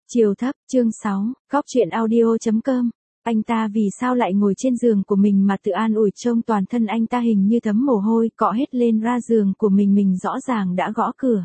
Chiều thấp, chương 6, góc chuyện audio.com. Anh ta vì sao lại ngồi trên giường của mình mà tự an ủi, trông toàn thân anh ta hình như thấm mồ hôi, cọ hết lên ra giường của mình rõ ràng đã gõ cửa.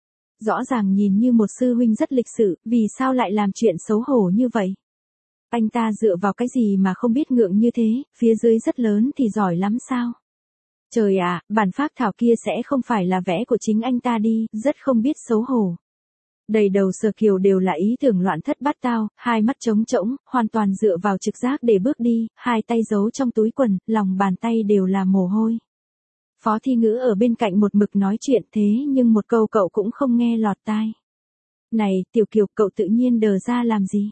Rõ ràng nhìn như một sư huynh rất lịch sự, vì sao lại làm chuyện xấu hổ như vậy? Anh ta dựa vào cái gì mà không biết ngượng như thế, phía dưới rất lớn thì giỏi lắm sao? Trời ạ, bản phác thảo kia sẽ không phải là vẽ của chính anh ta đi, rất không biết xấu hổ. Đầy đầu Sở Kiều đều là ý tưởng loạn thất bát tao, hai mắt trống trỗng, hoàn toàn dựa vào trực giác để bước đi, hai tay giấu trong túi quần, lòng bàn tay đều là mồ hôi. Phó Thi Ngữ ở bên cạnh một mực nói chuyện thế nhưng một câu cậu cũng không nghe lọt tai. Này, Tiểu Kiều, cậu tự nhiên đờ ra làm gì?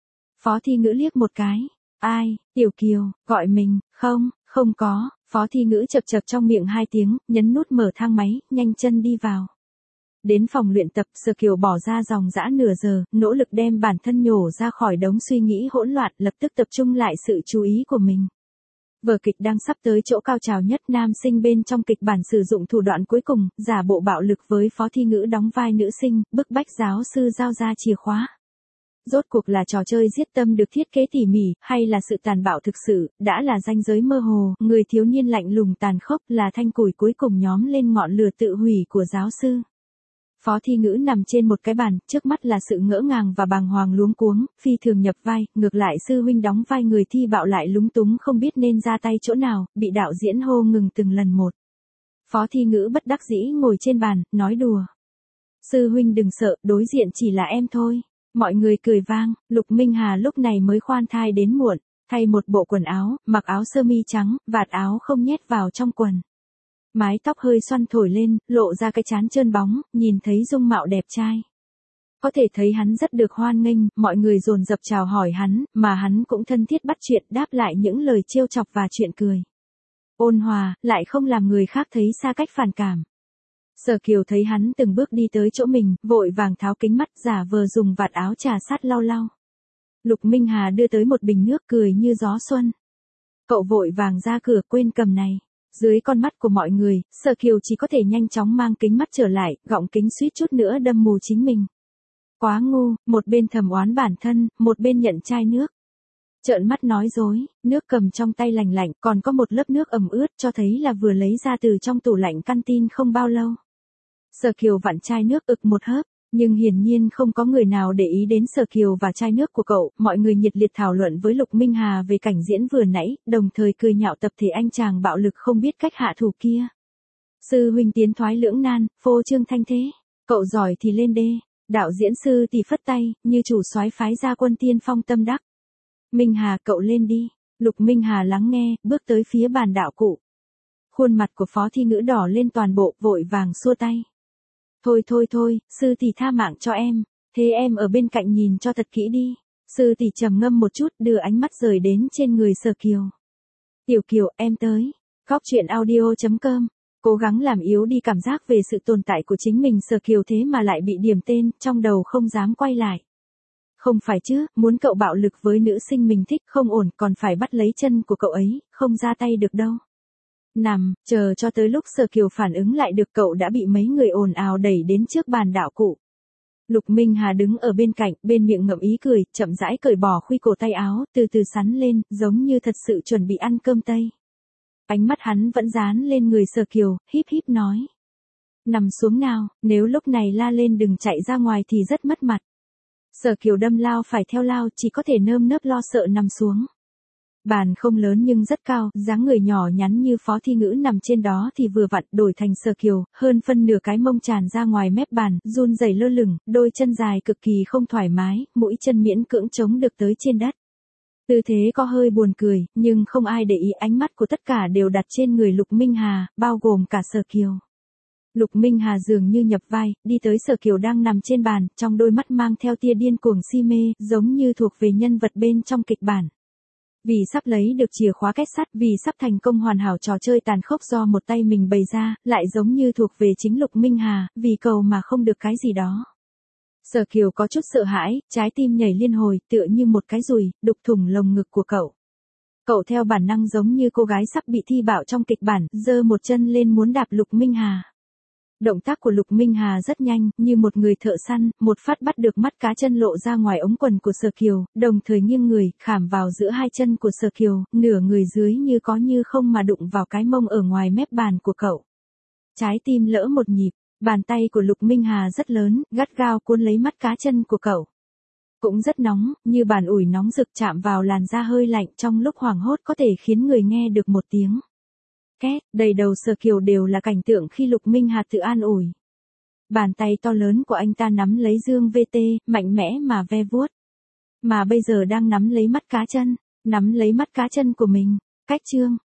Phó Thi Ngữ liếc một cái. Ai, Tiểu Kiều, gọi mình, không có. Phó Thi Ngữ chập chập trong miệng hai tiếng, nhấn nút mở thang máy, nhanh chân đi vào. Đến phòng luyện tập, Sở Kiều bỏ ra dòng dã nửa giờ, nỗ lực đem bản thân nhổ ra khỏi đống suy nghĩ hỗn loạn, lập tức tập trung lại sự chú ý của mình. Vở kịch đang sắp tới chỗ cao trào nhất, nam sinh bên trong kịch bản sử dụng thủ đoạn cuối cùng, giả bộ bạo lực với Phó Thi Ngữ đóng vai nữ sinh, bức bách giáo sư giao ra chìa khóa. Rốt cuộc là trò chơi giết tâm được thiết kế tỉ mỉ, hay là sự tàn bạo thực sự, đã là ranh giới mơ hồ, người thiếu niên lạnh lùng tàn khốc là thanh củi cuối cùng nhóm lên ngọn lửa tự hủy của giáo sư. Phó Thi Ngữ nằm trên một cái bàn, trước mắt là sự ngỡ ngàng và bàng hoàng luống cuống, phi thường nhập vai, ngược lại sư huynh đóng vai người thi bạo lại lúng túng không biết nên ra tay chỗ nào, bị đạo diễn hô ngừng từng lần một. Phó Thi Ngữ bất đắc dĩ ngồi trên bàn, nói đùa. Sư huynh đừng sợ, đối diện chỉ là em thôi. Mọi người cười vang, Lục Minh Hà lúc này mới khoan thai đến muộn, thay một bộ quần áo, mặc áo sơ mi trắng, vạt áo không nhét vào trong quần. Mái tóc hơi xoăn thổi lên, lộ ra cái trán trơn bóng, nhìn thấy dung mạo đẹp trai. Có thể thấy hắn rất được hoan nghênh, mọi người dồn dập chào hỏi hắn, mà hắn cũng thân thiết bắt chuyện, đáp lại những lời trêu chọc và chuyện cười. Ôn hòa, lại không làm người khác thấy xa cách phản cảm. Sở Kiều thấy hắn từng bước đi tới chỗ mình, vội vàng tháo kính mắt, giả vờ dùng vạt áo trà sát lau lau. Lục Minh Hà đưa tới một bình nước, cười như gió xuân. Cậu vội vàng ra cửa, quên cầm này. Dưới con mắt của mọi người, Sở Kiều chỉ có thể nhanh chóng mang kính mắt trở lại, gọng kính suýt chút nữa đâm mù chính mình. Quá ngu, một bên thầm oán bản thân, một bên nhận chai nước. Trợn mắt nói dối, nước cầm trong tay lành lạnh, còn có một lớp nước ẩm ướt, cho thấy là vừa lấy ra từ trong tủ lạnh canteen không bao lâu. Sở Kiều vặn chai nước ực một hớp, nhưng hiển nhiên không có người nào để ý đến Sở Kiều và chai nước của cậu, mọi người nhiệt liệt thảo luận với Lục Minh Hà về cảnh diễn vừa nãy, đồng thời cười nhạo tập thể anh chàng bạo lực không biết cách hạ thủ kia. Sư huynh tiến thoái lưỡng nan, phô trương thanh thế, cậu giỏi thì lên đê, đạo diễn sư thì phất tay, như chủ soái phái ra quân tiên phong tâm đắc. Minh Hà, cậu lên đi. Lục Minh Hà lắng nghe, bước tới phía bàn đạo cụ. Khuôn mặt của Phó Thi Ngữ đỏ lên toàn bộ, vội vàng xua tay. Thôi, sư tỷ tha mạng cho em, thế em ở bên cạnh nhìn cho thật kỹ đi. Sư tỷ trầm ngâm một chút, đưa ánh mắt rời đến trên người Sở Kiều. Tiểu Kiều, em tới. Góc chuyện audio.com. Cố gắng làm yếu đi cảm giác về sự tồn tại của chính mình, Sở Kiều thế mà lại bị điểm tên, trong đầu không dám quay lại. Không phải chứ, muốn cậu bạo lực với nữ sinh mình thích không ổn, còn phải bắt lấy chân của cậu ấy, không ra tay được đâu. Nằm, chờ cho tới lúc Sở Kiều phản ứng lại được, cậu đã bị mấy người ồn ào đẩy đến trước bàn đạo cụ. Lục Minh Hà đứng ở bên cạnh, bên miệng ngậm ý cười, chậm rãi cởi bỏ khuy cổ tay áo, từ từ sắn lên, giống như thật sự chuẩn bị ăn cơm tây. Ánh mắt hắn vẫn dán lên người Sở Kiều, híp híp nói. Nằm xuống nào, nếu lúc này la lên đừng chạy ra ngoài thì rất mất mặt. Sở Kiều đâm lao phải theo lao, chỉ có thể nơm nớp lo sợ nằm xuống. Bàn không lớn nhưng rất cao, dáng người nhỏ nhắn như Phó Thi Ngữ nằm trên đó thì vừa vặn, đổi thành Sở Kiều, hơn phân nửa cái mông tràn ra ngoài mép bàn, run rẩy lơ lửng, đôi chân dài cực kỳ không thoải mái, mũi chân miễn cưỡng chống được tới trên đất. Tư thế có hơi buồn cười, nhưng không ai để ý, ánh mắt của tất cả đều đặt trên người Lục Minh Hà, bao gồm cả Sở Kiều. Lục Minh Hà dường như nhập vai, đi tới Sở Kiều đang nằm trên bàn, trong đôi mắt mang theo tia điên cuồng si mê, giống như thuộc về nhân vật bên trong kịch bản. Vì sắp lấy được chìa khóa kết sắt, vì sắp thành công hoàn hảo trò chơi tàn khốc do một tay mình bày ra, lại giống như thuộc về chính Lục Minh Hà, vì cầu mà không được cái gì đó. Sở Kiều có chút sợ hãi, trái tim nhảy liên hồi, tựa như một cái dùi, đục thủng lồng ngực của cậu. Cậu theo bản năng giống như cô gái sắp bị thi bạo trong kịch bản, giơ một chân lên muốn đạp Lục Minh Hà. Động tác của Lục Minh Hà rất nhanh, như một người thợ săn, một phát bắt được mắt cá chân lộ ra ngoài ống quần của Sở Kiều, đồng thời nghiêng người, khảm vào giữa hai chân của Sở Kiều, nửa người dưới như có như không mà đụng vào cái mông ở ngoài mép bàn của cậu. Trái tim lỡ một nhịp, bàn tay của Lục Minh Hà rất lớn, gắt gao cuốn lấy mắt cá chân của cậu. Cũng rất nóng, như bàn ủi nóng rực chạm vào làn da hơi lạnh trong lúc hoảng hốt có thể khiến người nghe được một tiếng két, đầy đầu Sở Kiều đều là cảnh tượng khi Lục Minh Hà tự an ủi. Bàn tay to lớn của anh ta nắm lấy dương VT, mạnh mẽ mà ve vuốt. Mà bây giờ đang nắm lấy mắt cá chân của mình. Cách chương